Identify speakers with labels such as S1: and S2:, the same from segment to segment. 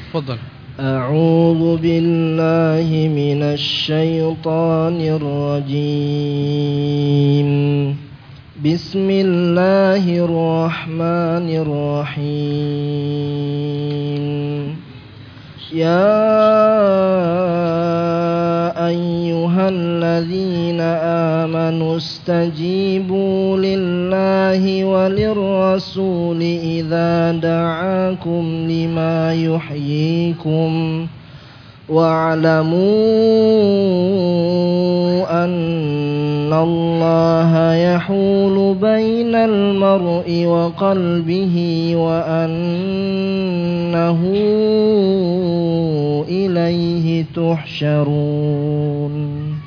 S1: تفضل.
S2: أعوذ بالله من الشيطان الرجيم. بسم الله الرحمن الرحيم. يا أيها الذين آمنوا استجيبوا لله وللرسول إذا دعاكم لما يحييكم واعلموا أن الله يحول بين المرء وقلبه وأنه إليه تحشرون.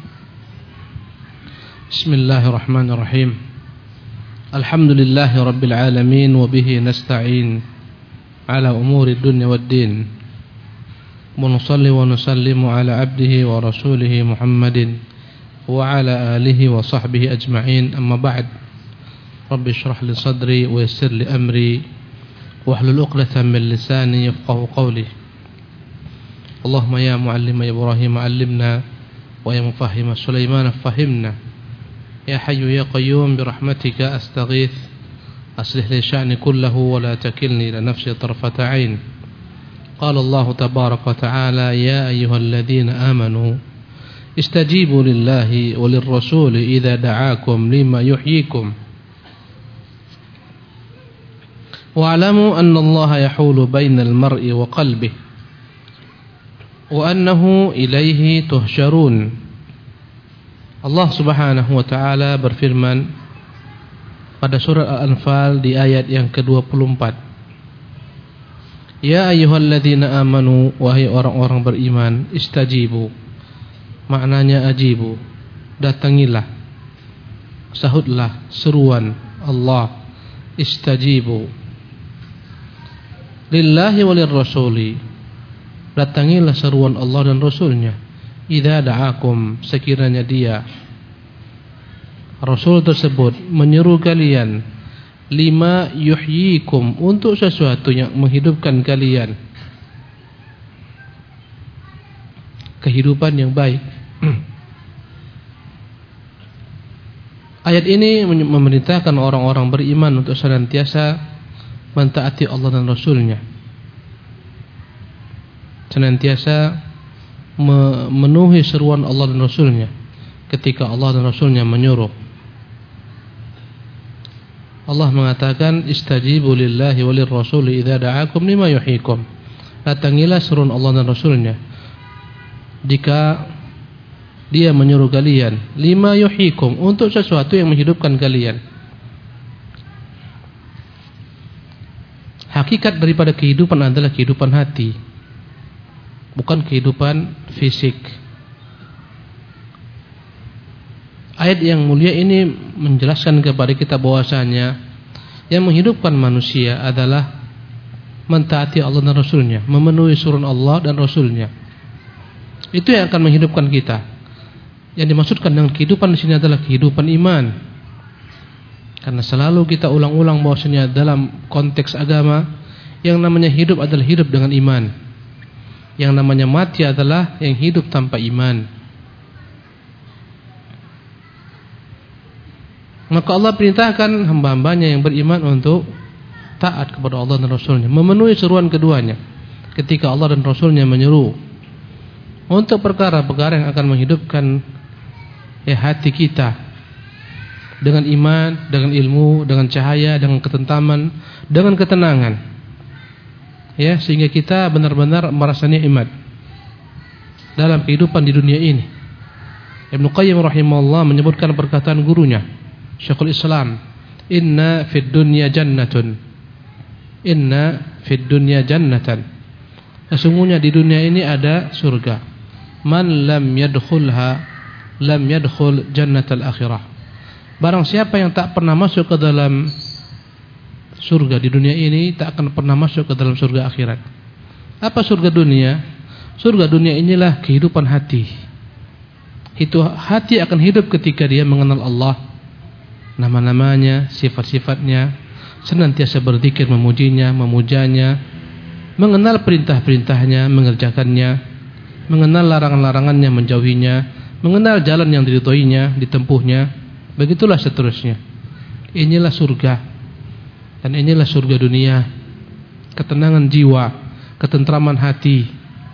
S1: بسم الله الرحمن الرحيم. الحمد لله رب العالمين وبه نستعين على أمور الدنيا والدين. ونصلي ونسلم على عبده ورسوله محمد وعلى آله وصحبه أجمعين. أما بعد، رب اشرح لي صدري ويسر لي أمري واحلل عقدة من لساني يفقهوا قولي. اللهم يا معلم إبراهيم علمنا ويا مفهم سليمان فهمنا. يا حي يا قيوم برحمتك أستغيث أصلح لي شأني كله ولا تكلني إلى نفسي طرفة عين. قال الله تبارك وتعالى: يا أيها الذين آمنوا استجيبوا لله وللرسول إذا دعاكم لما يحييكم واعلموا أن الله يحول بين المرء وقلبه وأنه إليه تحشرون. Allah Subhanahu wa taala berfirman pada surah Al-Anfal di ayat yang ke-24. Ya ayyuhalladzina amanu, wahai orang-orang beriman, istajibu, maknanya ajibu, datangilah, sahutlah seruan Allah. Istajibu lillahi walir rasuli, datangilah seruan Allah dan Rasulnya. Idza da'akum, sekiranya dia, Rasul tersebut, menyeru kalian, lima yuhyikum, untuk sesuatu yang menghidupkan kalian, kehidupan yang baik. Ayat ini memerintahkan orang-orang beriman untuk senantiasa mentaati Allah dan Rasulnya, senantiasa memenuhi seruan Allah dan Rasulnya ketika Allah dan Rasulnya menyuruh. Allah mengatakan, istajibu lillahi walir rasuli idza da'akum lima yuhyikum, datangilah seruan Allah dan Rasulnya jika dia menyuruh kalian, lima yuhyikum, untuk sesuatu yang menghidupkan kalian. Hakikat daripada kehidupan adalah kehidupan hati, bukan kehidupan fisik. Ayat yang mulia ini menjelaskan kepada kita bahwasanya yang menghidupkan manusia adalah mentaati Allah dan Rasulnya, memenuhi suruhan Allah dan Rasulnya. Itu yang akan menghidupkan kita. Yang dimaksudkan dengan kehidupan di sini adalah kehidupan iman. Karena selalu kita ulang-ulang bahwasanya dalam konteks agama, yang namanya hidup adalah hidup dengan iman. Yang namanya mati adalah yang hidup tanpa iman. Maka Allah perintahkan hamba-hambanya yang beriman untuk taat kepada Allah dan Rasulnya, memenuhi seruan keduanya ketika Allah dan Rasulnya menyeru untuk perkara-perkara yang akan menghidupkan hati kita dengan iman, dengan ilmu, dengan cahaya, dengan ketentaman, dengan ketenangan, sehingga kita benar-benar merasa nikmat dalam kehidupan di dunia ini. Ibnu Qayyim rahimahullah menyebutkan perkataan gurunya Syekhul Islam, inna fid dunya jannatun, inna fid dunya jannatan, sesungguhnya di dunia ini ada surga. Man lam yadkhulha lam yadkhul jannatal akhirah, barang siapa yang tak pernah masuk ke dalam surga di dunia ini, tak akan pernah masuk ke dalam surga akhirat. Apa surga dunia? Surga dunia inilah kehidupan hati. Itu hati akan hidup ketika dia mengenal Allah, nama-namanya, sifat-sifatnya, senantiasa berzikir, memujinya, memujanya, mengenal perintah-perintahnya, mengerjakannya, mengenal larangan-larangannya, menjauhinya, mengenal jalan yang diridhoinya, ditempuhnya, begitulah seterusnya. Inilah surga. Dan inilah surga dunia. Ketenangan jiwa, ketentraman hati.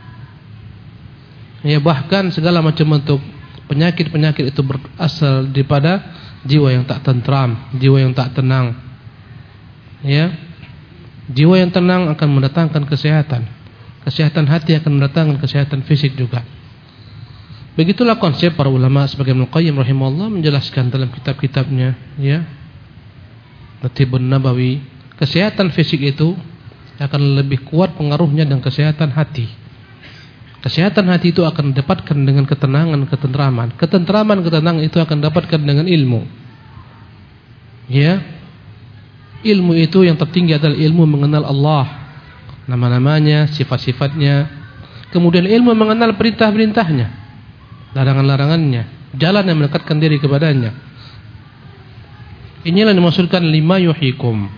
S1: Ya, bahkan segala macam bentuk penyakit-penyakit itu berasal daripada jiwa yang tak tentram, jiwa yang tak tenang. Ya. Jiwa yang tenang akan mendatangkan kesehatan. Kesehatan hati akan mendatangkan kesehatan fisik juga. Begitulah konsep para ulama sebagai Ibnu Qayyim rahimahullah menjelaskan dalam kitab-kitabnya, ya. At-Tibbun Nabawi, kesehatan fisik itu akan lebih kuat pengaruhnya dengan kesehatan hati. Kesehatan hati itu akan didapatkan dengan ketenangan, ketentraman. Ketentraman itu akan didapatkan dengan ilmu. Ya. Ilmu itu yang tertinggi adalah ilmu mengenal Allah, nama-namanya, sifat-sifatnya. Kemudian ilmu mengenal perintah-perintahnya, larangan-larangannya, jalan yang mendekatkan diri kepadanya. Inilah yang dimaksudkan lima yuhikum.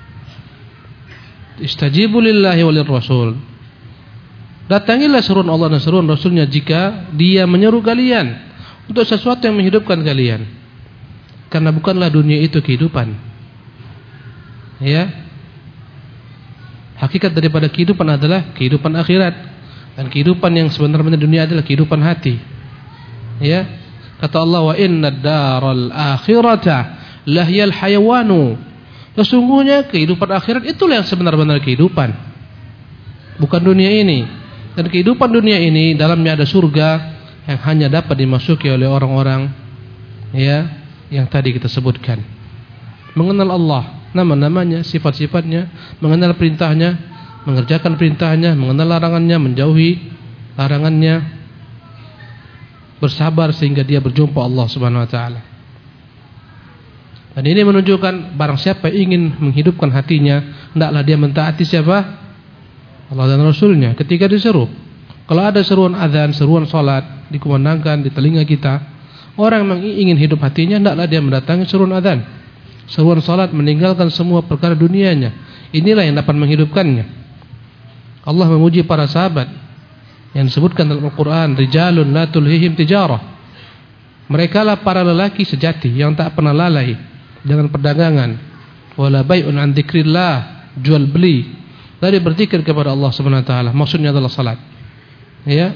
S1: Istajibu lillahi walir rasul. Datangilah seruan Allah dan seruan Rasulnya jika dia menyeru kalian untuk sesuatu yang menghidupkan kalian. Karena bukanlah dunia itu kehidupan. Ya, hakikat daripada kehidupan adalah kehidupan akhirat, dan kehidupan yang sebenarnya dunia adalah kehidupan hati. Ya, kata Allah, wa inna daral akhirata lahyal hayawanu. Sesungguhnya kehidupan akhirat itulah yang sebenar-benar kehidupan, bukan dunia ini. Dan kehidupan dunia ini dalamnya ada surga yang hanya dapat dimasuki oleh orang-orang, ya, yang tadi kita sebutkan. Mengenal Allah, nama-namanya, sifat-sifatnya, mengenal perintahnya, mengerjakan perintahnya, mengenal larangannya, menjauhi larangannya, bersabar sehingga dia berjumpa Allah Subhanahu wa taala. Dan ini menunjukkan barang siapa ingin menghidupkan hatinya, hendaklah dia mentaati siapa? Allah dan Rasulnya ketika diseru. Kalau ada seruan azan, seruan salat dikumandangkan di telinga kita, orang yang ingin hidup hatinya hendaklah dia mendatangi seruan azan, seruan salat, meninggalkan semua perkara dunianya. Inilah yang dapat menghidupkannya. Allah memuji para sahabat yang disebutkan dalam Al-Quran, rijalun la tulhihim tijarah. Mereka lah para lelaki sejati yang tak pernah lalai dengan perdagangan, wala bai'un an dzikrillah, jual beli dari berzikir kepada Allah Subhanahu wa taala. Maksudnya adalah salat. Ya.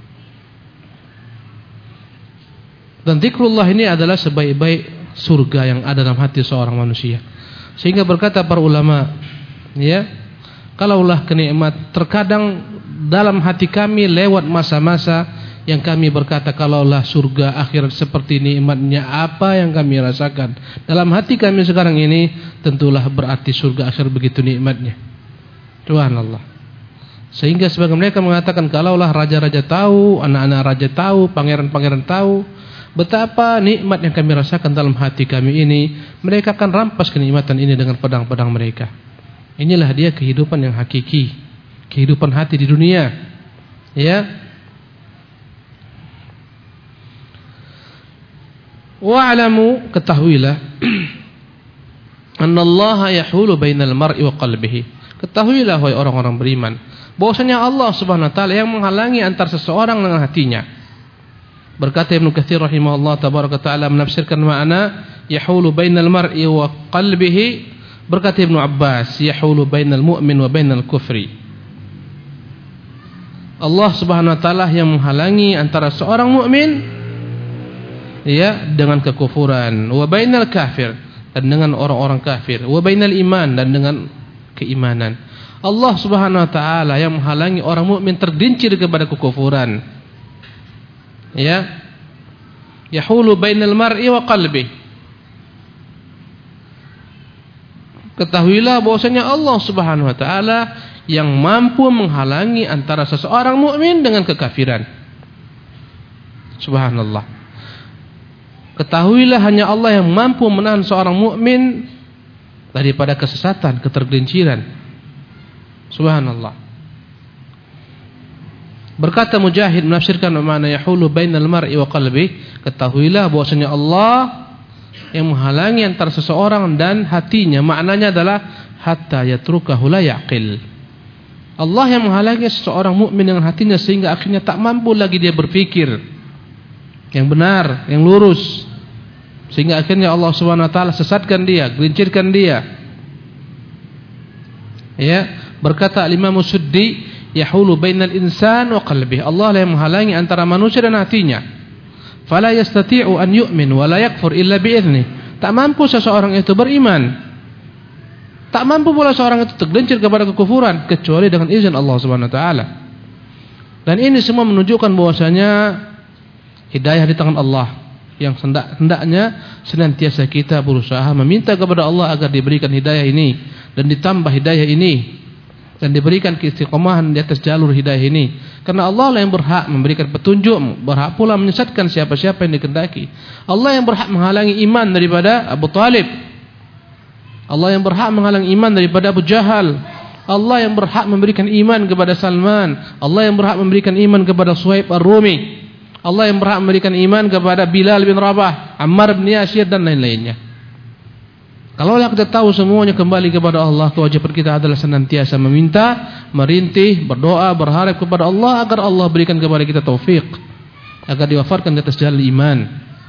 S1: Dan zikrullah ini adalah sebaik-baik surga yang ada dalam hati seorang manusia. Sehingga berkata para ulama, ya, kalaulah kenikmat, terkadang dalam hati kami lewat masa-masa yang kami berkata, kalaulah surga akhirat seperti nikmatnya apa yang kami rasakan dalam hati kami sekarang ini, tentulah berarti surga akhirat begitu nikmatnya. Subhanallah. Sehingga sebagian mereka mengatakan, kalaulah raja-raja tahu, anak-anak raja tahu, pangeran-pangeran tahu betapa nikmat yang kami rasakan dalam hati kami ini, mereka akan rampas kenikmatan ini dengan pedang-pedang mereka. Inilah dia kehidupan yang hakiki, kehidupan hati di dunia. Ya. Wa'lamu, ketahuilah, annallaha yahulu bainal mar'i wa qalbihi. Ketahuilah wahai orang-orang beriman, bahwasanya Allah Subhanahu wa taala yang menghalangi antara seseorang dengan hatinya. Berkata Ibnu Katsir rahimahullah tabaraka taala menafsirkan makna yahulu bainal mar'i wa qalbihi, berkata Ibnu Abbas, yahulu bainal mu'min wa bainal kufri. Allah Subhanahu wa taala yang menghalangi antara seorang mukmin, ya, dengan kekufuran, wa bainal kafir, dan dengan orang-orang kafir, wa bainal iman, dan dengan keimanan. Allah Subhanahu wa taala yang menghalangi orang mukmin tergelincir kepada kekufuran. Ya. Yahulu bainal mar'i wa qalbi. Ketahuilah bahwasanya Allah Subhanahu wa taala yang mampu menghalangi antara seseorang mukmin dengan kekafiran. Subhanallah. Ketahuilah hanya Allah yang mampu menahan seorang mukmin daripada kesesatan, ketergelinciran. Subhanallah. Berkata Mujahid menafsirkan makna yahulu bainal mar'i wa qalbi, ketahuilah bahwasanya Allah yang menghalangi antara seseorang dan hatinya, maknanya adalah hatta yatrukahu la yaqil, Allah yang menghalangi seseorang mukmin dengan hatinya sehingga akhirnya tak mampu lagi dia berpikir yang benar, yang lurus, sehingga akhirnya Allah Subhanahu wa taala sesatkan dia, gelincirkan dia. Ya, berkata Imam Suddi, yahulu bainal insan wa qalbihi. Allah yang menghalangi antara manusia dan hatinya. Fala yastati'u an yu'min wa la yakfur illa bi'idzni. Tak mampu seseorang itu beriman. Tak mampu pula seorang itu tergelincir kepada kekufuran kecuali dengan izin Allah Subhanahu wa taala. Dan ini semua menunjukkan bahwasanya hidayah di tangan Allah, yang hendaknya senantiasa kita berusaha meminta kepada Allah agar diberikan hidayah ini dan ditambah hidayah ini dan diberikan keistiqomahan di atas jalur hidayah ini. Karena Allah lah yang berhak memberikan petunjuk, berhak pula menyesatkan siapa-siapa yang dikehendaki. Allah yang berhak menghalangi iman daripada Abu Talib. Allah yang berhak menghalangi iman daripada Abu Jahal. Allah yang berhak memberikan iman kepada Salman. Allah yang berhak memberikan iman kepada Suhaib Ar-Rumi. Allah yang berhak memberikan iman kepada Bilal bin Rabah, Ammar bin Yasir dan lain-lainnya. Kalau kita tahu semuanya kembali kepada Allah, kewajiban kita adalah senantiasa meminta, merintih, berdoa, berharap kepada Allah agar Allah berikan kepada kita taufik, agar diwafatkan di atas jalan iman.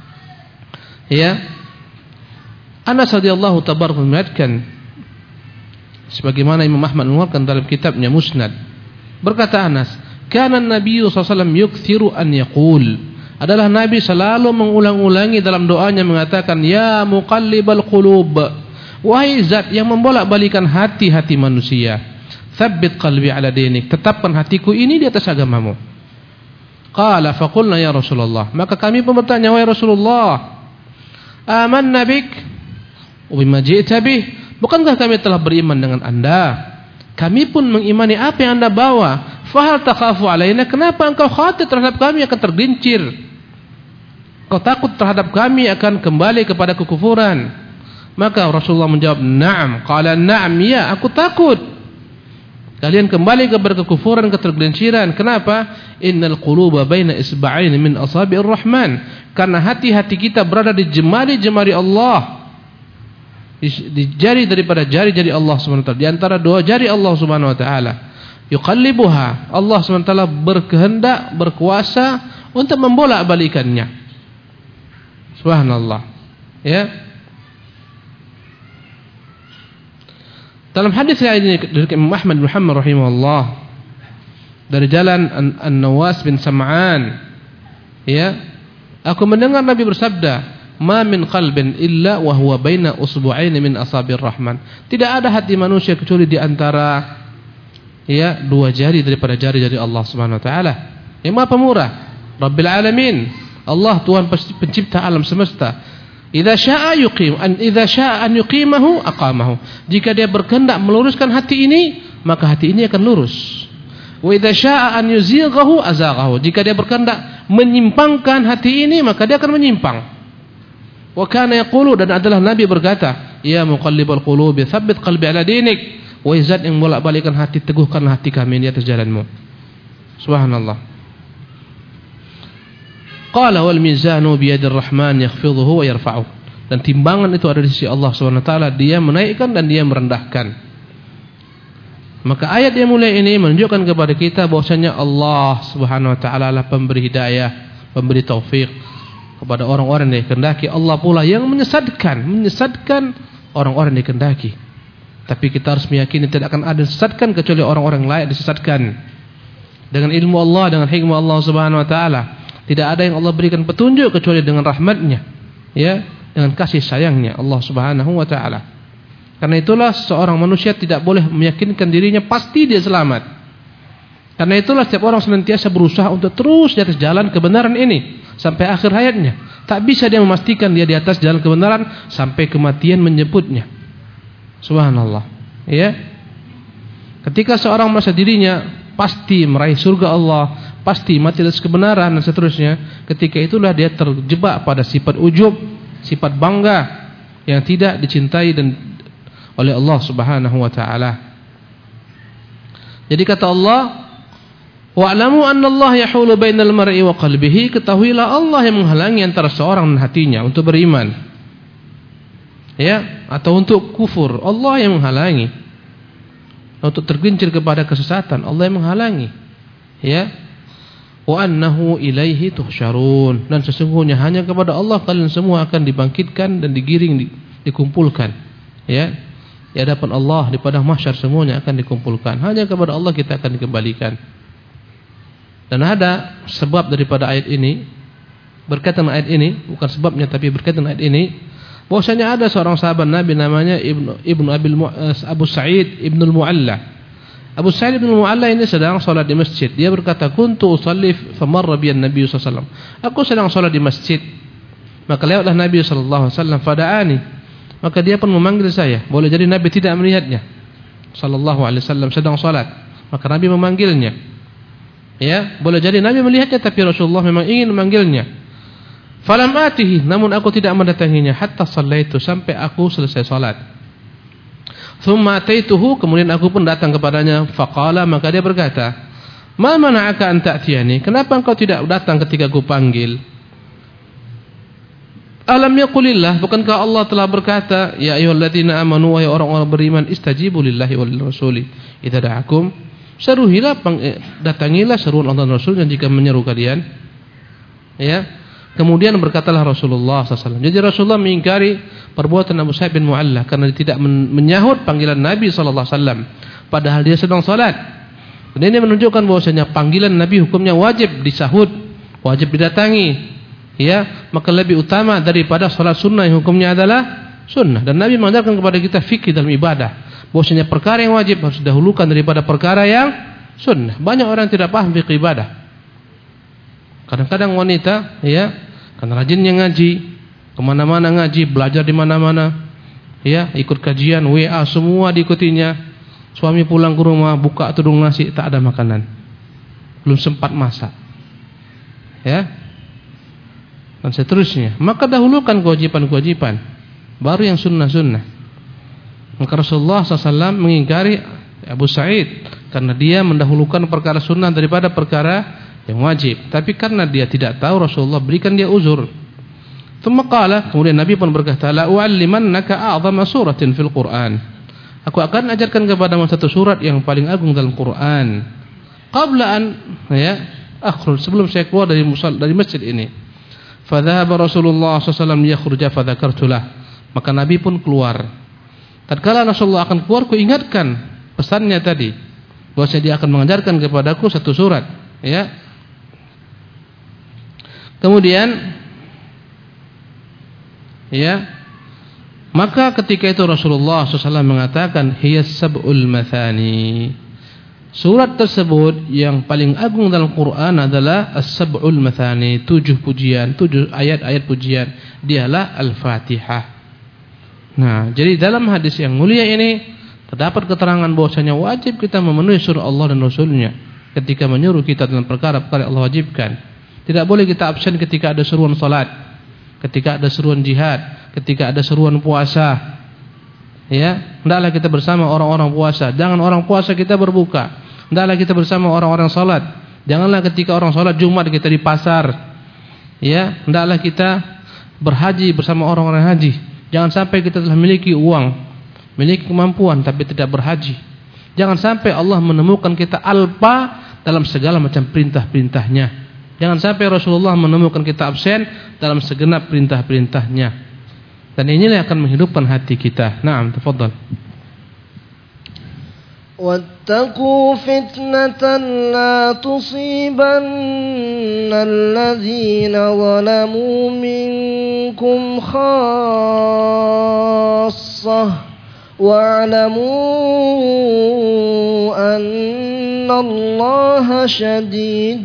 S1: Ya. Anas radhiyallahu tabaraka meriwayatkan sebagaimana Imam Ahmad mengeluarkan dalam kitabnya Musnad. Berkata Anas, "Kana an-nabiy sallallahu alaihi wasallam yukthiru an yaqul." Adalah Nabi selalu mengulang-ulangi dalam doanya mengatakan, "Ya muqallibal qulub." Wahai zat yang membolak-balikan hati-hati manusia, tsabbit qalbi ala dinik. Tetapkan hatiku ini di atas agamamu. Qala faqulna ya Rasulullah. Maka kami pun bertanya, wahai Rasulullah, amanna bik Ubima ji'ta bih, bukankah kami telah beriman dengan anda? Kami pun mengimani apa yang anda bawa. Fahal takhafu alaina, kenapa engkau khawatir terhadap kami akan tergelincir? Kau takut terhadap kami akan kembali kepada kekufuran? Maka Rasulullah menjawab, na'am. Qala na'am, ya, aku takut kalian kembali kepada kekufuran, ketergelinciran. Kenapa? Innal quluba baina isba'ain min asabi'ir rahman. Karena hati-hati kita berada di jemari-jemari Allah, di jari daripada jari-jari Allah SWT, di antara dua jari Allah SWT. Yuqallibuha, Allah SWT berkehendak, berkuasa untuk membolak-balikannya. Subhanallah. Ya. Dalam hadis ini dari Imam Ahmad bin Muhammad rahimahullah, dari jalan An-Nawas bin Sam'an, ya, aku mendengar Nabi bersabda, ma min qalbin illa wa huwa baina usbu'ain min asabir rahman. Tidak ada hati manusia kecuali di antara ya dua jari daripada jari-jari Allah Subhanahu wa taala. Yang Maha Pemurah, Rabbil Alamin. Allah Tuhan pencipta alam semesta. Idza syaa'a an yuqimahu aqamahu. Jika dia berkehendak meluruskan hati ini, maka hati ini akan lurus. Wa idza syaa'a an yuzighahu azaghahu. Jika dia berkehendak menyimpangkan hati ini, maka dia akan menyimpang. Wa kana yaqulu, dan adalah Nabi berkata, ya muqallibal qulubi tsabbit qalbi ala dinik. Wahai zat yang bolak-balikan hati, teguhkanlah hati kami di atas jalanmu. Subhanallah. Qala wal mizanu bi yadir rahman yakhfidhuhu wa yarfa'uh. Dan timbangan itu ada di sisi Allah Subhanahu wa taala, dia menaikkan dan dia merendahkan. Maka ayat yang mulia ini menunjukkan kepada kita bahwasanya Allah Subhanahu wa taala adalah pemberi hidayah, pemberi taufik kepada orang-orang yang dikehendaki. Allah pula yang menyesatkan orang-orang yang dikehendaki. Tapi kita harus meyakini tidak akan ada disesatkan kecuali orang-orang layak disesatkan. Dengan ilmu Allah, dengan hikmah Allah Subhanahu wa taala. Tidak ada yang Allah berikan petunjuk kecuali dengan rahmatnya, ya, dengan kasih sayangnya Allah Subhanahu wa taala. Karena itulah seorang manusia tidak boleh meyakinkan dirinya pasti dia selamat. Karena itulah setiap orang senantiasa berusaha untuk terus di atas jalan kebenaran ini sampai akhir hayatnya. Tak bisa dia memastikan dia di atas jalan kebenaran sampai kematian menyebutnya. Subhanallah. Ya. Ketika seorang merasa dirinya pasti meraih surga Allah, pasti mati atas kebenaran dan seterusnya, ketika itulah dia terjebak pada sifat ujub, sifat bangga yang tidak dicintai dan oleh Allah Subhanahu wa taala. Jadi kata Allah, wa'lamu annallaha yahulu bainal mar'i wa qalbihi, ketahuilah Allah yang menghalangi antara seorang dan hatinya untuk beriman. Ya, atau untuk kufur, Allah yang menghalangi. untuk tergelincir kepada kesesatan, Allah yang menghalangi. Ya. Wa annahu ilaihi tuhsyarun, dan sesungguhnya hanya kepada Allah kalian semua akan dibangkitkan dan digiring, dikumpulkan. Ya. Di hadapan Allah di padang mahsyar semuanya akan dikumpulkan. Hanya kepada Allah kita akan dikembalikan. Dan ada sebab daripada ayat ini, berkaitan dengan ayat ini, bukan sebabnya tapi berkaitan dengan ayat ini, bahwasanya ada seorang sahabat Nabi namanya Abu Sa'id Ibn al-Mu'alla. Abu Sa'id Ibn al-Mu'alla ini sedang salat di masjid. Dia berkata, "Kuntu usalli famarra biyan Nabi sallallahu alaihi wasallam." Aku sedang salat di masjid, maka lewatlah Nabi sallallahu alaihi wasallam, fada'ani. Maka dia pun memanggil saya. Boleh jadi Nabi tidak melihatnya. Sallallahu alaihi wasallam sedang salat, maka Nabi memanggilnya. Ya, boleh jadi Nabi melihatnya tapi Rasulullah memang ingin memanggilnya. Falam atihi, namun aku tidak mendatanginya hatta shallaitu, sampai aku selesai salat. Thumma ataituhu, kemudian aku pun datang kepadanya. Faqala, maka dia berkata, "Ma mana'aka an ta'tiyani?" Kenapa engkau tidak datang ketika aku panggil? Alam yaqulillah, bukankah Allah telah berkata, "Ya ayyuhalladzina amanu," wahai orang-orang beriman, "istajibu lillahi wal rasuli idza da'akum." Seruhilah, datangilah seruan Allah dan Rasulnya jika menyeru kalian. Ya. Kemudian berkatalah Rasulullah SAW. Jadi Rasulullah mengingkari perbuatan Abu Sa'id bin Mu'alla karena dia tidak menyahut panggilan Nabi SAW, padahal dia sedang salat. Dan ini menunjukkan bahwasanya panggilan Nabi hukumnya wajib disahut, wajib didatangi. Ya, maka lebih utama daripada salat sunnah yang hukumnya adalah sunnah. Dan Nabi mengajarkan kepada kita fikih dalam ibadah, bahwasanya perkara yang wajib harus didahulukan daripada perkara yang sunnah. Banyak orang yang tidak paham fikih ibadah. Kadang-kadang wanita, ya, karena rajinnya ngaji, kemana-mana ngaji, belajar di mana-mana, ya, ikut kajian, WA semua diikutinya. Suami pulang ke rumah, buka tudung nasi, tak ada makanan, belum sempat masak, ya, dan seterusnya. Maka dahulukan kewajiban-kewajiban, baru yang sunnah-sunnah. Maka Rasulullah SAW mengingkari Abu Sa'id karena dia mendahulukan perkara sunnah daripada perkara yang wajib. Tapi karena dia tidak tahu, Rasulullah berikan dia uzur. Kemudian Nabi pun berkata, "La u'allimannaka a'zama suratin fil Qur'an." Aku akan ajarkan kepadamu satu surat yang paling agung dalam Quran. Qabla an, ya, akhruj, sebelum saya keluar dari masjid ini. Fa dhahaba Rasulullah SAW yakhruja fa dzakartu lah. Maka Nabi pun keluar. Tatkala Rasulullah akan keluar, ku ingatkan pesannya tadi, bahwasanya dia akan mengajarkan kepadaku satu surat, ya. Kemudian, ya, maka ketika itu Rasulullah SAW mengatakan, "Hiyas sab'ul mathani." Surat tersebut yang paling agung dalam Quran adalah as-sab'ul mathani, 7 pujian, 7 ayat-ayat pujian. Dialah Al-Fatihah. Nah, jadi dalam hadis yang mulia ini terdapat keterangan bahwasanya wajib kita memenuhi suruh Allah dan Rasulnya ketika menyuruh kita dalam perkara-perkara yang Allah wajibkan. Tidak boleh kita absen ketika ada seruan salat, ketika ada seruan jihad, ketika ada seruan puasa. Ya, hendaklah kita bersama orang-orang puasa. Jangan orang puasa kita berbuka. Hendaklah kita bersama orang-orang salat. Janganlah ketika orang salat Jumat kita di pasar. Ya, hendaklah kita berhaji bersama orang-orang haji. Jangan sampai kita telah memiliki uang, memiliki kemampuan tapi tidak berhaji. Jangan sampai Allah menemukan kita alpa dalam segala macam perintah-perintahnya. Jangan sampai Rasulullah menemukan kita absen dalam segenap perintah-perintahnya. Dan inilah yang akan menghidupkan hati kita. Naam, tafadhal.
S2: واتقوا فتنة لا تصيبن الذين ظلموا منكم خاصة واعلموا أن الله شديد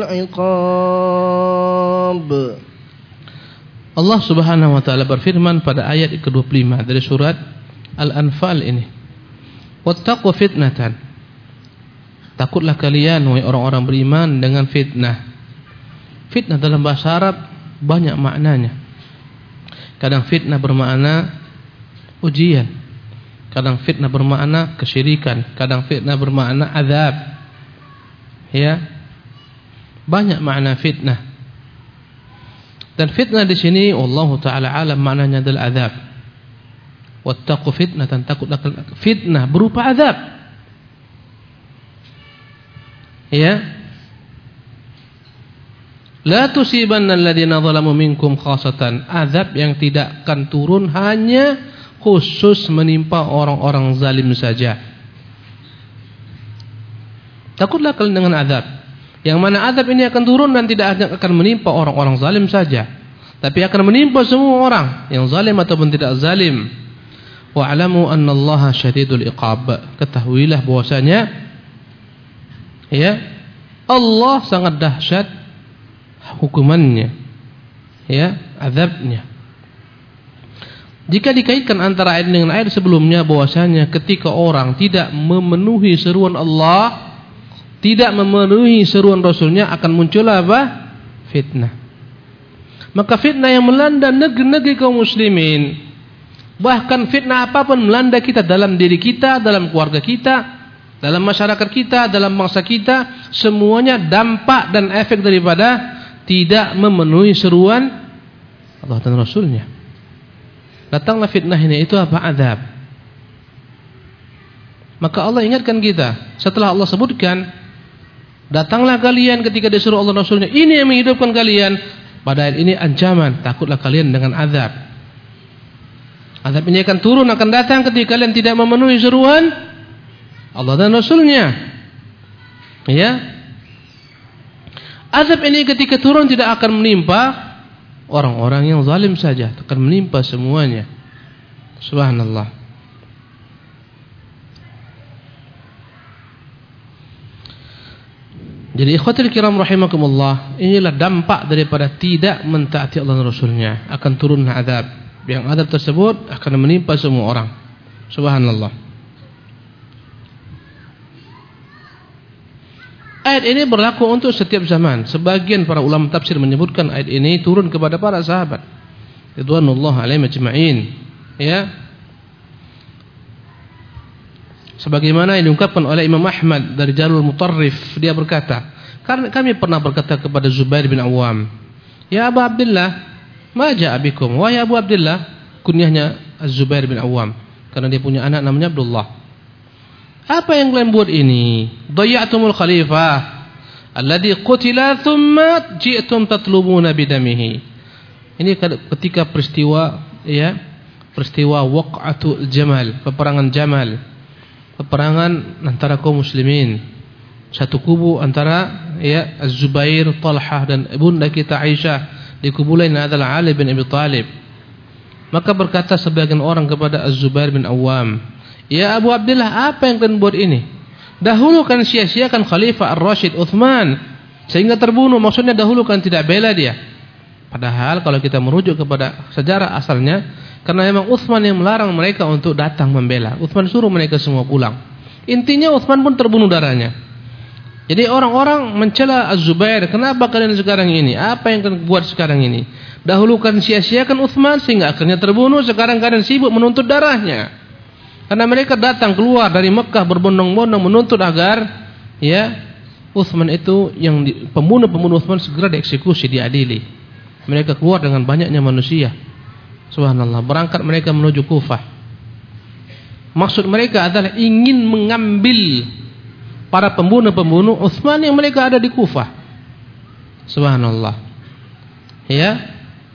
S2: العقاب.
S1: Allah Subhanahu wa taala berfirman pada ayat ke-25 dari surat Al-Anfal ini. Wattaqu fitnatan. Takutlah kalian wahai orang-orang beriman dengan fitnah. Fitnah dalam bahasa Arab banyak maknanya. Kadang fitnah bermakna ujian, kadang fitnah bermakna kesyirikan, kadang fitnah bermakna azab. Ya. Banyak makna fitnah. Dan fitnah di sini wallahu taala alam maknanya adalah azab. Wattaqu fitnatan, takutlah fitnah berupa azab. Ya. La tusibanna alladziina zalamu minkum khassatan. Azab yang tidak akan turun hanya khusus menimpa orang-orang zalim saja. Takutlah kalian dengan azab. Yang mana azab ini akan turun dan tidak akan menimpa orang-orang zalim saja, tapi akan menimpa semua orang, yang zalim ataupun tidak zalim. Wa'lamu annallaha syadidul iqab. Ketahuilah bahwasanya ya, Allah sangat dahsyat hukumannya, ya, azabnya. Jika dikaitkan antara ayat dengan ayat sebelumnya, bahwasanya ketika orang tidak memenuhi seruan Allah, tidak memenuhi seruan Rasulnya, akan muncul apa? Fitnah. Maka fitnah yang melanda negeri-negeri kaum muslimin, bahkan fitnah apapun melanda kita, dalam diri kita, dalam keluarga kita, dalam masyarakat kita, dalam bangsa kita, semuanya dampak dan efek daripada tidak memenuhi seruan Allah dan Rasulnya. Datanglah fitnah ini, itu apa? Azab. Maka Allah ingatkan kita, setelah Allah sebutkan, datanglah kalian ketika disuruh Allah Rasulnya, ini yang menghidupkan kalian. Pada ayat ini ancaman, takutlah kalian dengan azab. Azab ini akan turun, akan datang ketika kalian tidak memenuhi seruan Allah dan Rasulnya. Ya. Azab ini ketika turun tidak akan menimpa orang-orang yang zalim saja, akan menimpa semuanya. Subhanallah. Jadi ikhwatul kiram rahimakumullah, inilah dampak daripada tidak mentaati Allah dan Rasulnya, akan turun azab. Yang azab tersebut akan menimpa semua orang. Subhanallah. Ayat ini berlaku untuk setiap zaman. Sebagian para ulama tafsir menyebutkan ayat ini turun kepada para sahabat ridwanullah alaihim ajma'in. Ya. Sebagaimana yang diungkapkan oleh Imam Ahmad dari Jalul Mutarrif, dia berkata, kami pernah berkata kepada Zubair bin Awam, ya Abu Abdullah, ma ja'a bikum? Wahai Abu Abdullah, kunyahnya Az-Zubair bin Awam, karena dia punya anak namanya Abdullah. Apa yang kalian buat ini? Dayya'tumul khalifah alladhi qutila thumma ji'tum tatlubuna bidamihi. Ini ketika peristiwa, ya, peristiwa waq'atul Jamal, peperangan Jamal, peperangan antara kaum muslimin. Satu kubu antara, ya, Az-Zubair, Talhah dan ibunda kita Aisyah. Di kubu lain adalah Ali bin Abi Thalib. Maka berkata sebagian orang kepada Az-Zubair bin Awam, ya Abu Abdullah, apa yang kalian buat ini? Dahulukan sia-siakan Khalifah Ar-Rasyid Uthman sehingga terbunuh. Maksudnya dahulukan, tidak bela dia. Padahal kalau kita merujuk kepada sejarah asalnya, karena memang Uthman yang melarang mereka untuk datang membela. Uthman suruh mereka semua pulang. Intinya Uthman pun terbunuh darahnya. Jadi orang-orang mencela Az-Zubair, kenapa kalian sekarang ini? Apa yang kalian buat sekarang ini? Dahulukan sia-siakan Uthman sehingga akhirnya terbunuh. Sekarang kalian sibuk menuntut darahnya. Karena mereka datang keluar dari Mekah berbondong-bondong menuntut agar, ya, Uthman itu, yang pembunuh-pembunuh Uthman segera dieksekusi, diadili. Mereka keluar dengan banyaknya manusia. Subhanallah, berangkat mereka menuju Kufah. Maksud mereka adalah ingin mengambil para pembunuh-pembunuh Uthman yang mereka ada di Kufah. Subhanallah. Ya.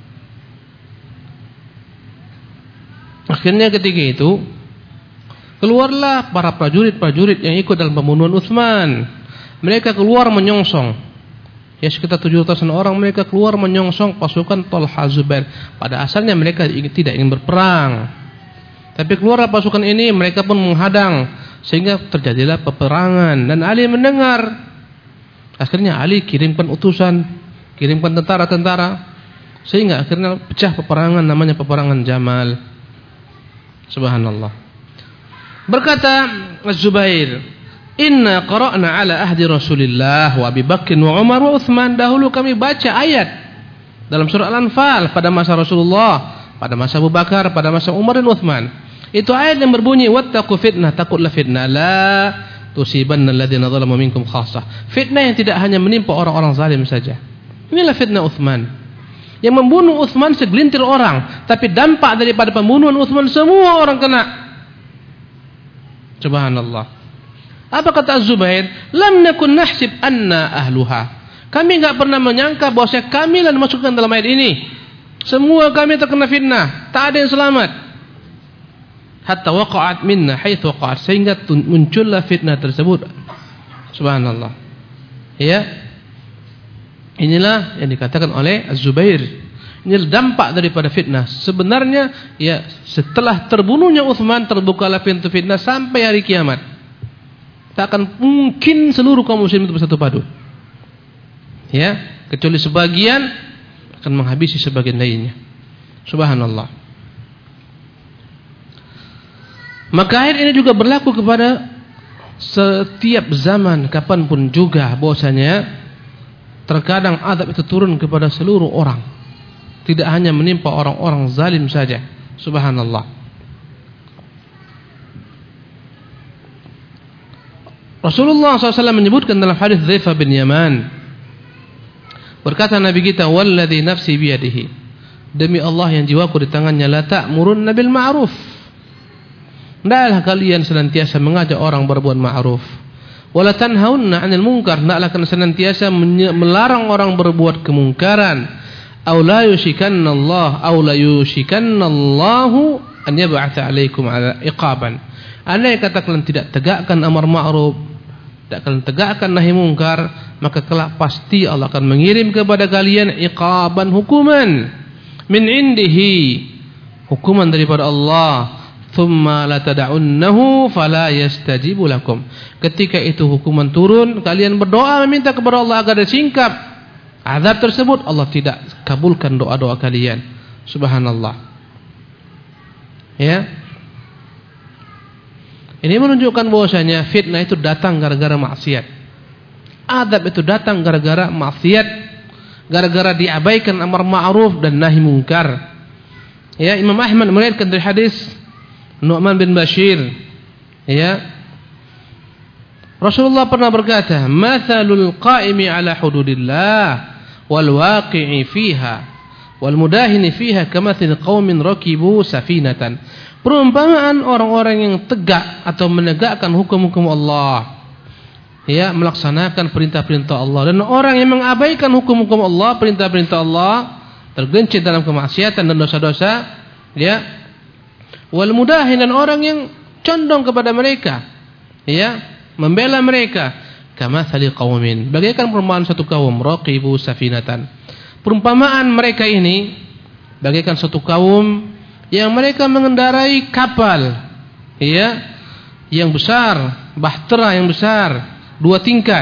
S1: Akhirnya ketika itu keluarlah para prajurit-prajurit yang ikut dalam pembunuhan Uthman. Mereka keluar menyongsong. Ya, sekitar 700 orang mereka keluar menyongsong pasukan Talha Zubair. Pada asalnya mereka tidak ingin berperang. Tapi keluarlah pasukan ini, mereka pun menghadang. Sehingga terjadilah peperangan. Dan Ali mendengar. Akhirnya Ali kirimkan utusan, kirimkan tentara-tentara. Sehingga akhirnya pecah peperangan, namanya peperangan Jamal. Subhanallah. Berkata Az-Zubair, inna qara'na ala ahdi Rasulillah wa Abi Bakr wa Umar wa Uthman. Dahulu kami baca ayat dalam surah Al-Anfal pada masa Rasulullah, pada masa Abu Bakar, pada masa Umar dan Uthman. Itu ayat yang berbunyi, wattaqu fitnah, takutlah fitnah, la tusibanna alladziina zalamu minkum khassah. Fitnah yang tidak hanya menimpa orang-orang zalim saja. Inilah fitnah Uthman. Yang membunuh Uthman segelintir orang, tapi dampak daripada pembunuhan Uthman semua orang kena. Subhanallah. Apa kata Az-Zubair? Lam nakun nahsib anna ahluha. Kami enggak pernah menyangka bahwa kami lah dimasukkan dalam ayat ini. Semua kami terkena fitnah, tak ada yang selamat. Hatta waqa'at minna haitsu waqa'at, sehingga muncullah fitnah tersebut. Subhanallah. Ya. Inilah yang dikatakan oleh Az-Zubair. Ini dampak daripada fitnah. Sebenarnya ya setelah terbunuhnya Utsman terbukalah pintu fitnah sampai hari kiamat. Tak akan mungkin seluruh kaum muslimin itu bersatu padu. Ya, kecuali sebagian akan menghabisi sebagian lainnya. Subhanallah. Maka ayat ini juga berlaku kepada setiap zaman, kapanpun juga, bahwasanya terkadang azab itu turun kepada seluruh orang, tidak hanya menimpa orang-orang zalim saja. Subhanallah. Rasulullah SAW menyebutkan dalam hadis Dzaifah bin Yaman, berkata Nabi kita, "Walladzi nafsi biyadihi," demi Allah yang jiwaku di tangannya, "la ta'murunna bil ma'ruf." Hendaklah kalian senantiasa mengajak orang berbuat ma'ruf. Wala tanhauna 'anil munkar, hendaklah kalian senantiasa melarang orang berbuat kemungkaran. Aw la yushikanallahu an yab'atha 'alaikum 'iqaban. Andai kata kalian tidak tegakkan amar ma'ruf, tidak kalian tegakkan nahi mungkar, maka kelak pasti Allah akan mengirim kepada kalian iqaban, hukuman min indihi, hukuman daripada Allah. Thumma la tad'unnahu fala yastajibu lakum. Ketika itu hukuman turun, kalian berdoa meminta kepada Allah agar disingkap azab tersebut, Allah tidak kabulkan doa-doa kalian. Subhanallah. Ya. Ini menunjukkan bahwasanya fitnah itu datang gara-gara maksiat. Azab itu datang gara-gara maksiat, gara-gara diabaikan amar ma'ruf dan nahi mungkar. Ya, Imam Ahmad meriwayatkan dari hadis Nu'man bin Bashir, ya, Rasulullah pernah berkata, "Mathalul qa'imi 'ala hududillah wal waqi'i fiha wal mudahini fiha kamathil qaumin rakibu safinatan." Perumpamaan orang-orang yang tegak atau menegakkan hukum-hukum Allah, ya, melaksanakan perintah-perintah Allah, dan orang yang mengabaikan hukum-hukum Allah, perintah-perintah Allah, tergelincir dalam kemaksiatan dan dosa-dosa, ya. Wal mudahin, dan orang yang condong kepada mereka, ya, membela mereka, kamathali qaumin, bagaikan perumpamaan satu kaum raqibu safinatan. Perumpamaan mereka ini bagaikan satu kaum yang mereka mengendarai kapal, ya, yang besar, bahtera yang besar, 2 tingkat.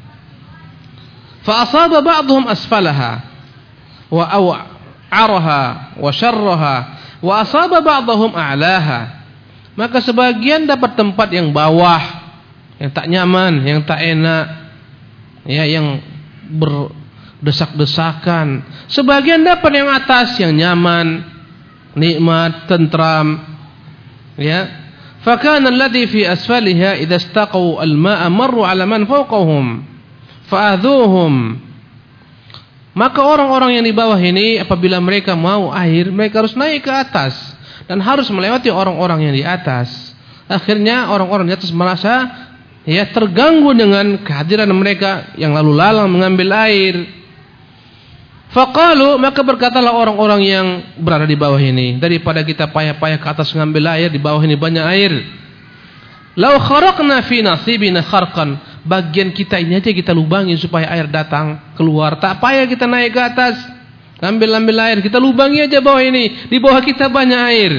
S1: Fa asaba ba'dhum asfalaha wa aw'araha wa syarraha wa asaba ba'dhum a'laha. Maka sebagian dapat tempat yang bawah, yang tak nyaman, yang tak enak, ya, yang berdesak-desakan. Sebagian dapat yang atas, yang nyaman, nikmat, tentram, ya. Fa kana alladhi fi asfaliha idza istaqaw al-ma'a marru 'ala man fawqahum fa'adhuhum. Maka orang-orang yang di bawah ini apabila mereka mau air, mereka harus naik ke atas dan harus melewati orang-orang yang di atas. Akhirnya orang-orang di atas merasa, ya, terganggu dengan kehadiran mereka yang lalu lalang mengambil air. Faqalu, maka berkatalah orang-orang yang berada di bawah ini, daripada kita payah-payah ke atas mengambil air, di bawah ini banyak air. Lau kharaqna fi nasibina kharqan, bagian kita ini aja kita lubangi supaya air datang keluar, tak payah kita naik ke atas ngambil air, kita lubangi aja bawah ini, di bawah kita banyak air.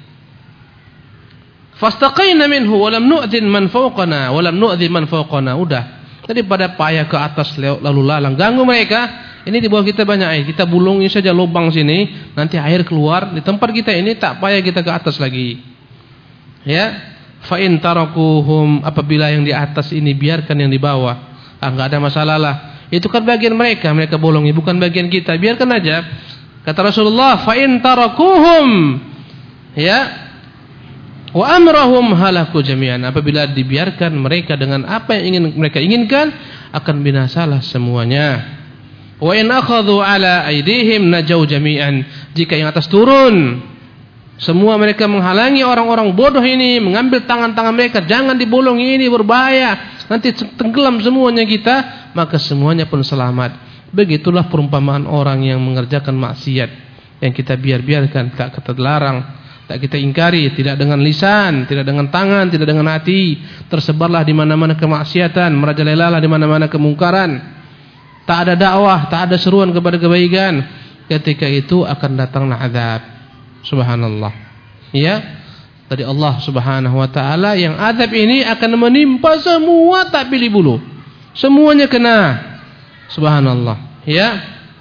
S1: Fastaqayna minhu wa lam nu'dhin man fawqana wa lam nu'dhi man fawqana. Udah, daripada payah ke atas lalu lalang ganggu mereka, ini di bawah kita banyak air, kita bulungi saja lubang sini, nanti air keluar di tempat kita ini, tak payah kita ke atas lagi. Ya. Fa in tarakuhum, apabila yang di atas ini biarkan yang di bawah, enggak ada masalah lah. Itu kan bagian mereka, mereka bolongi, bukan bagian kita, biarkan aja. Kata Rasulullah, fa in tarakuhum, ya, wa amrahum halaku jami'an, apabila dibiarkan mereka dengan apa yang ingin mereka inginkan, akan binasalah semuanya. Wa in akhadhu ala aydihim najau jami'an, jika yang atas turun, Semua mereka menghalangi orang-orang bodoh ini, mengambil tangan-tangan mereka, jangan dibolongi, ini berbahaya, nanti tenggelam semuanya kita, maka semuanya pun selamat. Begitulah perumpamaan orang yang mengerjakan maksiat, yang kita biarkan, tak kita larang, tak kita ingkari, tidak dengan lisan, tidak dengan tangan, tidak dengan hati. Tersebarlah di mana-mana kemaksiatan, merajalelalah di mana-mana kemungkaran. Tak ada dakwah, tak ada seruan kepada kebaikan. Ketika itu akan datanglah azab. Subhanallah. Ya, dari Allah Subhanahu wa taala yang azab ini akan menimpa semua tak pilih bulu. Semuanya kena. Subhanallah. Ya.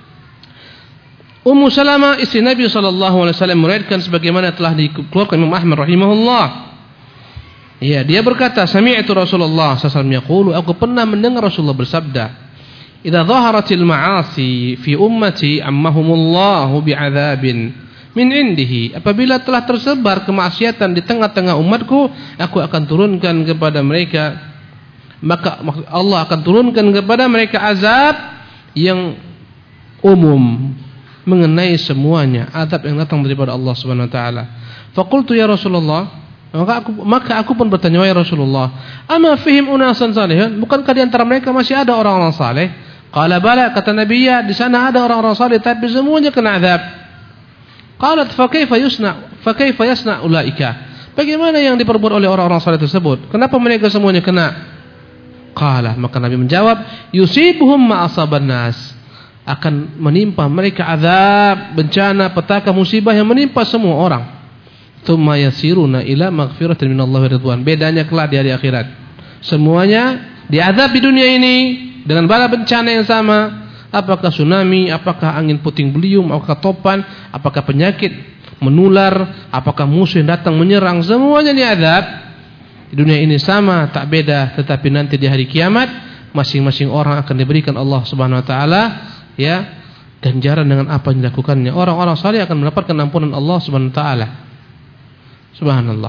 S1: Ummu Salamah istri Nabi sallallahu alaihi wasallam meriwayatkan sebagaimana telah dikeluarkan Imam Ahmad rahimahullah. Ya, dia berkata, sami'tu Rasulullah sallallahu alaihi wasallam yaqulu, aku pernah mendengar Rasulullah bersabda, "Idza dhaharatil ma'asi fi ummati ammahumullahu bi'adzabin min indihi." Apabila telah tersebar kemaksiatan di tengah-tengah umatku, aku akan turunkan kepada mereka, maka Allah akan turunkan kepada mereka azab yang umum mengenai semuanya, azab yang datang daripada Allah Subhanahu wa taala. Faqultu ya Rasulullah, maka aku pun bertanya, ya Rasulullah, ama fihim unasan salihun, bukankah di antara mereka masih ada orang-orang saleh? Qala bala, kata Nabi, ya, di sana ada orang-orang saleh tapi semuanya kena azab. Qalat fa kaifa yasna ulaika, bagaimana yang diperbuat oleh orang-orang saleh tersebut? Kenapa mereka semuanya kena? Qala, maka Nabi menjawab, yusibuhum ma asaban nas, akan menimpa mereka azab, bencana, petaka, musibah yang menimpa semua orang. Tsumma yasiruna ila maghfiratin minallahi wa ridwan. Bedanya kelak di hari akhirat, semuanya diazab di dunia ini dengan bala bencana yang sama. Apakah tsunami, apakah angin puting beliung, apakah topan, apakah penyakit menular, apakah musuh yang datang menyerang, semuanya diazab. Di dunia ini sama, tak beda, tetapi nanti di hari kiamat masing-masing orang akan diberikan Allah Subhanahu wa taala, ya, ganjaran dengan apa yang dilakukannya. Orang-orang saleh akan mendapatkan ampunan Allah Subhanahu wa taala. Subhanallah.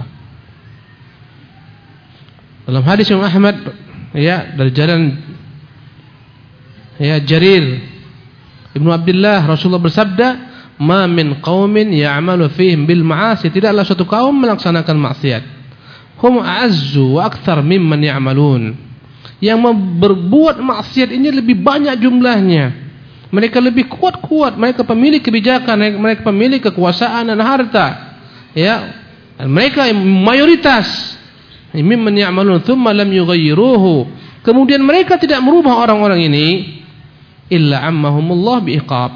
S1: Dalam hadis Imam Ahmad, ya, dari jalan, ya, Jarir Ibnu Abdullah, Rasulullah bersabda, "Ma min qaumin ya'malu fihim bil ma'asi", tidaklah suatu kaum melaksanakan maksiat, hum a'azzu wa akthar mimman ya'malun, yang berbuat maksiat ini lebih banyak jumlahnya, mereka lebih kuat-kuat, mereka pemilik kebijakan, mereka pemilik kekuasaan dan harta, ya, dan mereka mayoritas mimman ya'malun thumma lam yughayyiruhu, kemudian mereka tidak merubah orang-orang ini, illa ammahumullah biiqab,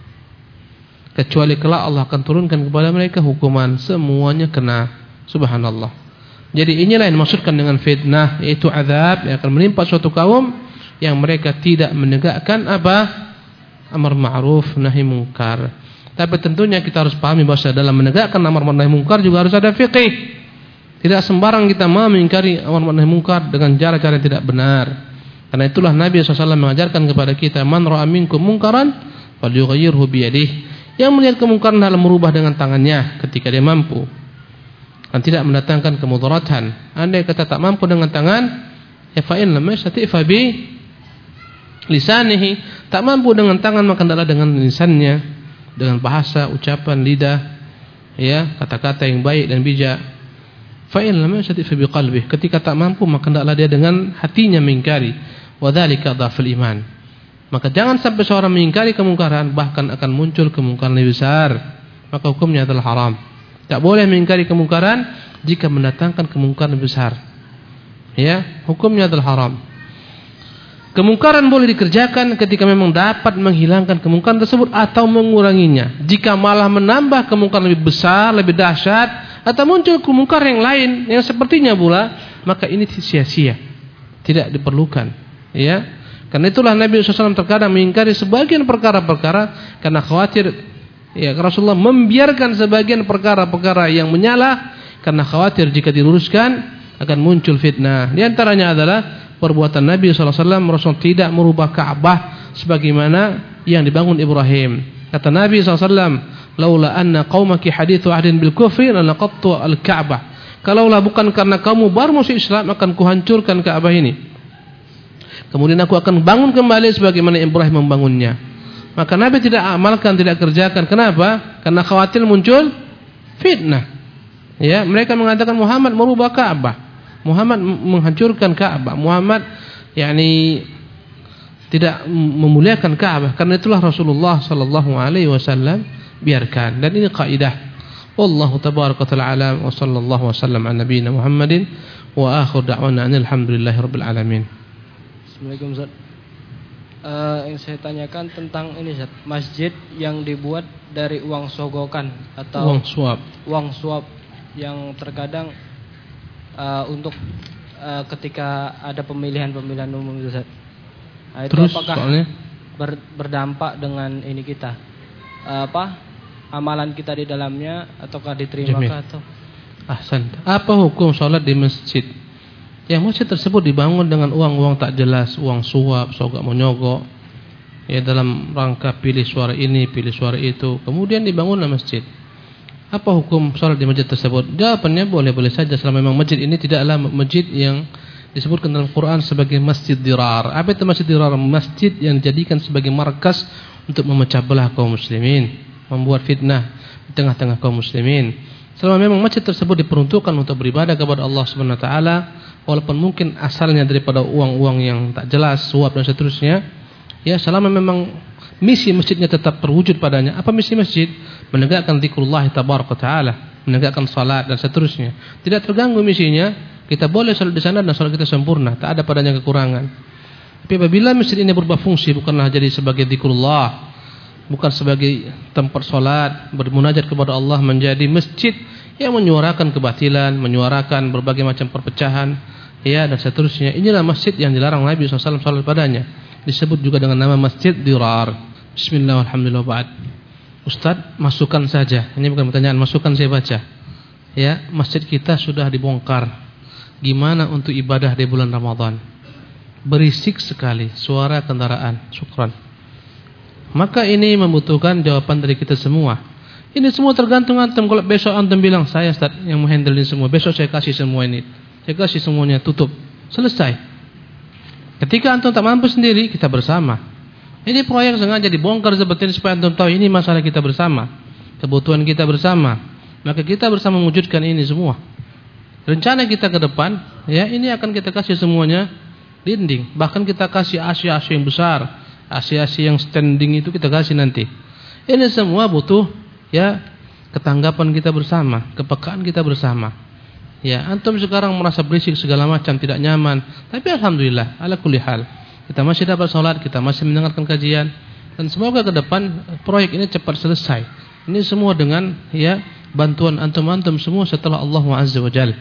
S1: kecuali kelak Allah akan turunkan kepada mereka hukuman, semuanya kena. Subhanallah. Jadi inilah yang dimaksudkan dengan fitnah, yaitu azab yang akan menimpa suatu kaum yang mereka tidak menegakkan apa? Amar ma'ruf nahi munkar. Tapi tentunya kita harus pahami bahwa dalam menegakkan amar ma'ruf nahi munkar juga harus ada fiqih. Tidak sembarang kita mau mengingkari amar ma'ruf nahi munkar dengan cara-cara yang tidak benar. Karena itulah Nabi SAW mengajarkan kepada kita, man ra'a minkum munkaran falyughayyirhu biyadihi, yang melihat kemungkaran dalam merubah dengan tangannya ketika dia mampu, dan tidak mendatangkan kemudaratan. Andai kata tak mampu dengan tangan, ya fa in lam yastati' fa bi lisanihi, tak mampu dengan tangan maka adalah dengan lisannya, dengan bahasa, ucapan, lidah, ya, kata-kata yang baik dan bijak. Fa in lam yastati' fa bi qalbihi, ketika tak mampu maka hendaklah dia dengan hatinya mengingkari. Wa dzalika dhaful iman. Maka jangan sampai seorang mengingkari kemungkaran, bahkan akan muncul kemungkaran lebih besar, maka hukumnya adalah haram. Tak boleh mengingkari kemungkaran jika mendatangkan kemungkaran lebih besar, ya, hukumnya adalah haram. Kemungkaran boleh dikerjakan ketika memang dapat menghilangkan kemungkaran tersebut atau menguranginya. Jika malah menambah kemungkaran lebih besar, lebih dahsyat, atau muncul kemungkaran yang lain yang sepertinya pula, maka ini sia-sia, tidak diperlukan, ya. Karena itulah Nabi SAW terkadang mengingkari sebagian perkara-perkara karena khawatir, ya, Rasulullah membiarkan sebagian perkara-perkara yang menyala karena khawatir jika diluruskan akan muncul fitnah. Di antaranya adalah perbuatan Nabi SAW. Rasul tidak merubah Ka'bah sebagaimana yang dibangun Ibrahim. Kata Nabi SAW, laula anna qaumaki hadithu ahdin bil kufri lanaqattu al-Ka'bah, kalaulah bukan karena kamu baru masuk Islam akan kuhancurkan Ka'bah ini, kemudian aku akan bangun kembali sebagaimana Ibrahim membangunnya. Maka Nabi tidak amalkan, tidak kerjakan. Kenapa? Karena khawatir muncul Fitnah. Ya, mereka mengatakan Muhammad merubah Ka'bah. Muhammad menghancurkan Ka'bah. Muhammad tidak memuliakan Ka'bah. Karena itulah Rasulullah sallallahu alaihi wasallam biarkan. Dan ini kaidah. Wallahu tabaraka ta'ala alam wa sallallahu wasallam ala nabiyina Muhammadin wa akhir da'wana alhamdulillahirabbil alamin.
S3: Assalamualaikum Ustaz. Yang saya tanyakan tentang ini Ustaz, masjid yang dibuat dari uang sogokan atau uang suap yang terkadang untuk ketika ada pemilihan umum Ustaz. Itu terus, apakah berdampak dengan ini kita amalan kita di dalamnya ataukah diterima atau
S1: ahsan. Apa hukum sholat di masjid? Yang masjid tersebut dibangun dengan uang-uang tak jelas, uang suap, sogok menyogok, ya dalam rangka pilih suara ini, pilih suara itu, kemudian dibangunlah masjid. Apa hukum sholat di masjid tersebut? Jawabannya boleh-boleh saja selama memang masjid ini tidaklah masjid yang disebutkan dalam Quran sebagai masjid dirar. Apa itu masjid dirar? Masjid yang dijadikan sebagai markas untuk memecah belah kaum muslimin, membuat fitnah di tengah-tengah kaum muslimin. Selama memang masjid tersebut diperuntukkan untuk beribadah kepada Allah Subhanahu wa taala, walaupun mungkin asalnya daripada uang-uang yang tak jelas, suap dan seterusnya, ya selama memang misi masjidnya tetap terwujud padanya. Apa misi masjid? Menegakkan zikrullah tabaraka taala, menegakkan salat dan seterusnya. Tidak terganggu misinya, kita boleh salat di sana dan salat kita sempurna, tak ada padanya kekurangan. Tapi apabila masjid ini berubah fungsi bukanlah jadi sebagai zikrullah, bukan sebagai tempat salat, bermunajat kepada Allah, menjadi masjid yang menyuarakan kebatilan, menyuarakan berbagai macam perpecahan, ya dan seterusnya. Inilah masjid yang dilarang Nabi SAW salat padanya. Disebut juga dengan nama masjid dirar. Bismillah walhamdulillah ba'd. Ustaz, masukkan saja. Ini bukan pertanyaan, masukkan saya baca. Ya, masjid kita sudah dibongkar. Gimana untuk ibadah di bulan Ramadan? Berisik sekali suara kendaraan. Syukran. Maka ini membutuhkan jawaban dari kita semua. Ini semua tergantung antum. Kalau besok antum bilang, saya Ustaz yang menghandle ini semua, besok saya kasih semua ini, saya kasih semuanya, tutup, selesai. Ketika antum tak mampu sendiri, kita bersama. Ini proyek sengaja dibongkar seperti ini supaya antum tahu ini masalah kita bersama, kebutuhan kita bersama. Maka kita bersama mewujudkan ini semua. Rencana kita ke depan, ya ini akan kita kasih semuanya dinding. Bahkan kita kasih AC-AC yang besar, AC-AC yang standing itu kita kasih nanti. Ini semua butuh ya ketanggapan kita bersama, kepekaan kita bersama. Ya, antum sekarang merasa berisik segala macam, tidak nyaman. Tapi alhamdulillah, ala kulli hal, kita masih dapat salat, kita masih mendengarkan kajian, dan semoga ke depan proyek ini cepat selesai. Ini semua dengan ya bantuan antum-antum semua setelah Allah Azza wa Jalla.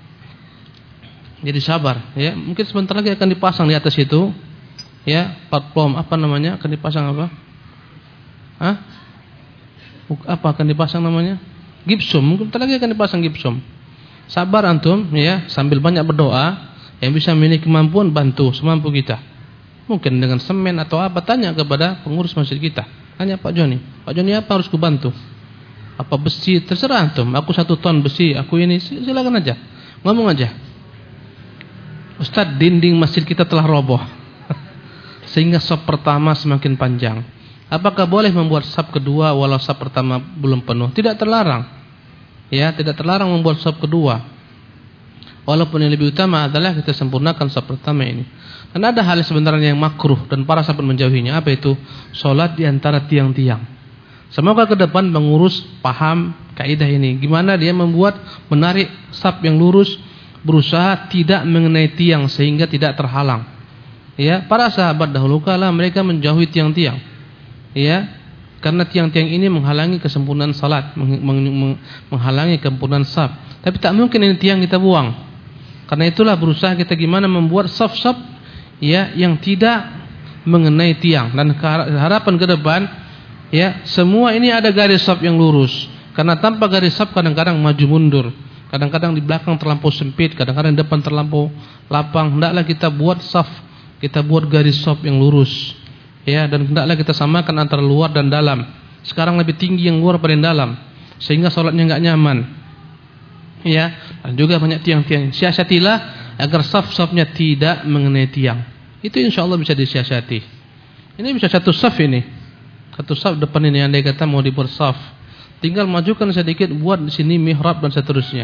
S1: Jadi sabar, ya. Mungkin sebentar lagi akan dipasang di atas itu, ya, platform apa namanya? Akan dipasang apa? Hah? Apa akan dipasang namanya? Gipsum. Mungkin sebentar lagi akan dipasang gipsum. Sabar antum, ya, sambil banyak berdoa. Yang bisa memiliki kemampuan bantu semampu kita. Mungkin dengan semen atau apa, tanya kepada pengurus masjid kita. Tanya Pak Joni, Pak Joni apa harus kubantu? Apa besi? Terserah antum. Aku 1 ton besi, aku ini, silakan aja. Ngomong aja. Ustaz, dinding masjid kita telah roboh. Sehingga saf pertama semakin panjang. Apakah boleh membuat saf kedua walau saf pertama belum penuh? Tidak terlarang. Ya, tidak terlarang membuat saf kedua. Walaupun yang lebih utama adalah kita sempurnakan saf pertama ini. Dan ada hal sebenarnya yang makruh dan para sahabat menjauhinya. Apa itu? Salat di antara tiang-tiang. Semoga ke depan pengurus paham kaidah ini. Gimana dia membuat menarik saf yang lurus, berusaha tidak mengenai tiang sehingga tidak terhalang. Ya, para sahabat dahulu kala mereka menjauhi tiang-tiang. Ya, karena tiang-tiang ini menghalangi kesempurnaan salat, menghalangi kesempurnaan saf. Tapi tak mungkin ini tiang kita buang. Karena itulah berusaha kita gimana membuat saf-saf ya yang tidak mengenai tiang, dan harapan ke depan ya semua ini ada garis saf yang lurus. Karena tanpa garis saf kadang-kadang maju mundur, kadang-kadang di belakang terlampau sempit, kadang-kadang di depan terlampau lapang. Hendaklah kita buat saf, kita buat garis saf yang lurus. Ya, dan hendaklah kita samakan antara luar dan dalam. Sekarang lebih tinggi yang luar pada yang dalam, sehingga salatnya enggak nyaman. Ya, dan juga banyak tiang-tiang. Siasatilah agar saf-safnya tidak mengenai tiang. Itu insyaallah bisa disiasati. Ini bisa satu saf ini. Satu saf depan ini andai kata mau dibuat saf. Tinggal majukan sedikit, buat di sini mihrab dan seterusnya.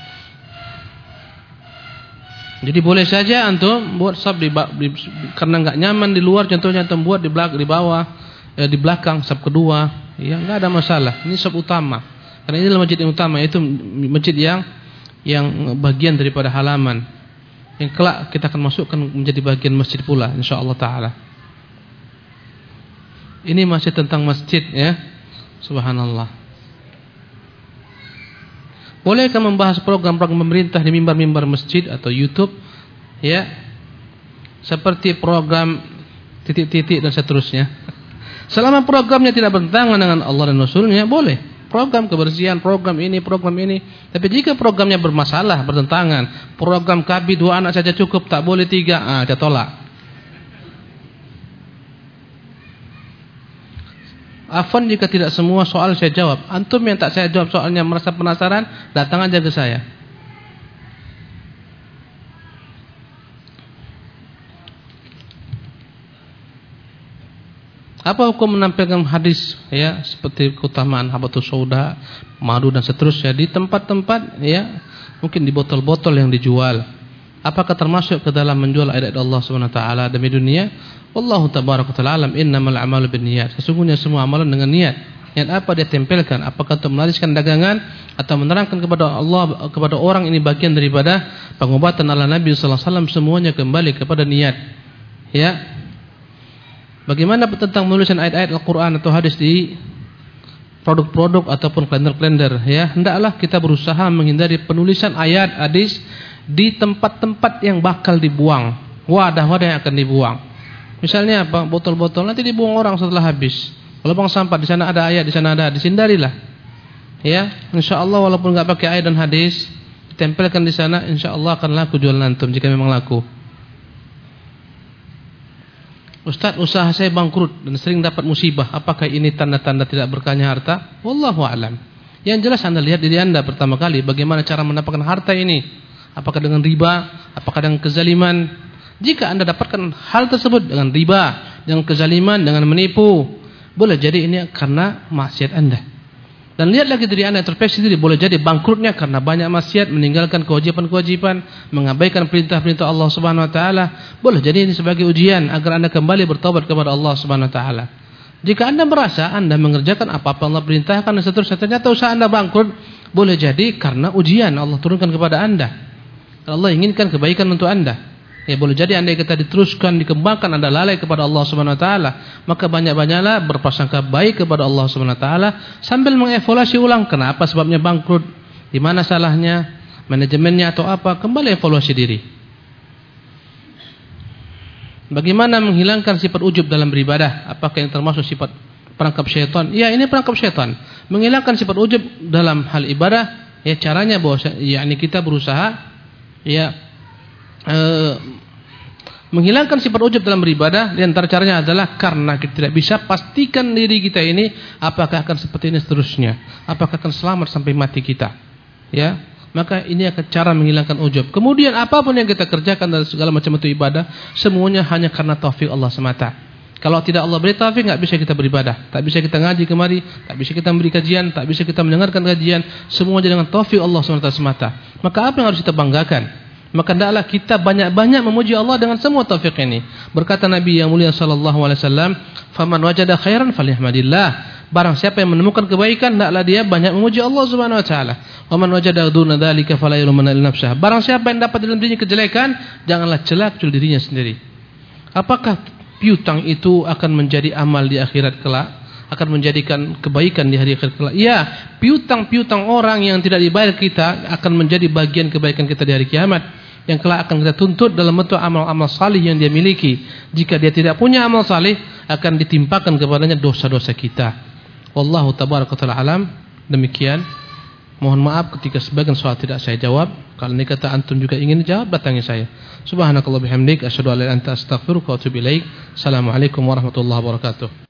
S1: Jadi boleh saja antum buat sab karena enggak nyaman di luar, contohnya antum buat di bawah, di belakang sab kedua, ya enggak ada masalah. Ini sab utama. Karena ini adalah masjid yang utama, itu masjid yang bagian daripada halaman. Yang kelak kita akan masukkan menjadi bagian masjid pula insyaallah taala. Ini masih tentang masjid ya. Subhanallah. Bolehkah membahas program-program pemerintah di mimbar-mimbar masjid atau YouTube ya? Seperti program titik-titik dan seterusnya. Selama programnya tidak bertentangan dengan Allah dan Rasulnya, boleh. Program kebersihan, program ini. Tapi jika programnya bermasalah, bertentangan, program KB 2 anak saja cukup, tak boleh 3, saya tolak. Afwan jika tidak semua soal saya jawab. Antum yang tak saya jawab soalnya merasa penasaran, datang aja ke saya. Apa hukum menampilkan hadis ya seperti keutamaan habatus sauda, madu dan seterusnya di tempat-tempat ya, mungkin di botol-botol yang dijual? Apakah termasuk ke dalam menjual ayat Allah Subhanahu wa taala demi dunia? Wallahu tabaraka taala alam, innamal a'malu binniyat. Sesungguhnya semua amalan dengan niat. Niat apa dia tempelkan? Apakah untuk melariskan dagangan atau menerangkan kepada Allah, kepada orang, ini bagian daripada pengobatan ala Nabi sallallahu alaihi wasallam, semuanya kembali kepada niat. Ya. Bagaimana tentang menulisan ayat-ayat Al-Qur'an atau hadis di produk-produk ataupun kalender-kalender ya? Hendaklah kita berusaha menghindari penulisan ayat hadis di tempat-tempat yang bakal dibuang, wadah-wadah yang akan dibuang. Misalnya apa? Botol-botol nanti dibuang orang setelah habis. Kalau buang sampah di sana ada ayat, di sana ada, disindarilah. Ya, insyaallah walaupun enggak pakai ayat dan hadis, ditempelkan di sana, insyaallah akan laku jualan antum jika memang laku. Ustaz, usaha saya bangkrut dan sering dapat musibah. Apakah ini tanda-tanda tidak berkahnya harta? Wallahu a'lam. Yang jelas Anda lihat diri Anda pertama kali, bagaimana cara mendapatkan harta ini? Apakah dengan riba? Apakah dengan kezaliman? Jika Anda dapatkan hal tersebut dengan riba, dengan kezaliman, dengan menipu, boleh jadi ini karena maksiat Anda. Dan lihat lagi diri Anda, introspeksi diri, boleh jadi bangkrutnya karena banyak maksiat, meninggalkan kewajiban-kewajiban, mengabaikan perintah-perintah Allah Subhanahu wa taala. Boleh jadi ini sebagai ujian agar Anda kembali bertobat kepada Allah Subhanahu wa taala. Jika Anda merasa Anda mengerjakan apa-apa Allah perintahkan dan seterusnya, ternyata usaha Anda bangkrut, boleh jadi karena ujian Allah turunkan kepada Anda. Allah inginkan kebaikan untuk Anda. Ya, boleh jadi Anda kita diteruskan, dikembangkan, Anda lalai kepada Allah Subhanahu wa taala, maka banyak-banyaklah berprasangka baik kepada Allah Subhanahu wa taala sambil mengevaluasi ulang kenapa sebabnya bangkrut, di mana salahnya, manajemennya atau apa, kembali evaluasi diri. Bagaimana menghilangkan sifat ujub dalam beribadah? Apakah yang termasuk sifat perangkap syaitan? Ya, ini perangkap syaitan. Menghilangkan sifat ujub dalam hal ibadah, ya caranya bahwa yakni kita berusaha ya menghilangkan sifat ujub dalam beribadah. Di antara caranya adalah karena kita tidak bisa pastikan diri kita ini apakah akan seperti ini seterusnya, apakah akan selamat sampai mati kita, ya, maka ini akan cara menghilangkan ujub. Kemudian apapun yang kita kerjakan dalam segala macam itu ibadah, semuanya hanya karena taufik Allah semata. Kalau tidak Allah beri taufik, nggak bisa kita beribadah, tak bisa kita ngaji kemari, tak bisa kita memberi kajian, tak bisa kita mendengarkan kajian, semuanya dengan taufik Allah semata. Maka apa yang harus kita banggakan? Maka hendaklah kita banyak-banyak memuji Allah dengan semua taufik ini. Berkata Nabi yang mulia sallallahu alaihi wasallam, "Faman wajada khairan falyahmadillah." Barang siapa yang menemukan kebaikan, hendaklah dia banyak memuji Allah Subhanahu wa taala. "Wa man wajada duna dzalika fala yulumana nafsah." Barang siapa yang dapat dalam dirinya kejelekan, janganlah celak dirinya sendiri. Apakah piutang itu akan menjadi amal di akhirat kelak? Akan menjadikan kebaikan di hari akhirat kelak? Ya, piutang-piutang orang yang tidak dibayar kita akan menjadi bagian kebaikan kita di hari kiamat, yang kelak akan kita tuntut dalam bentuk amal-amal salih yang dia miliki. Jika dia tidak punya amal salih, akan ditimpakan kepadanya dosa-dosa kita. Wallahu tabaraka ta'ala alam. Demikian. Mohon maaf ketika sebagian soal tidak saya jawab. Kalau ini kata antum juga ingin jawab, datangi saya. Subhanakallah bihamdik, asyhadu an la ilaha illa anta, astaghfiruka wa atubu ilaik. Assalamualaikum warahmatullahi wabarakatuh.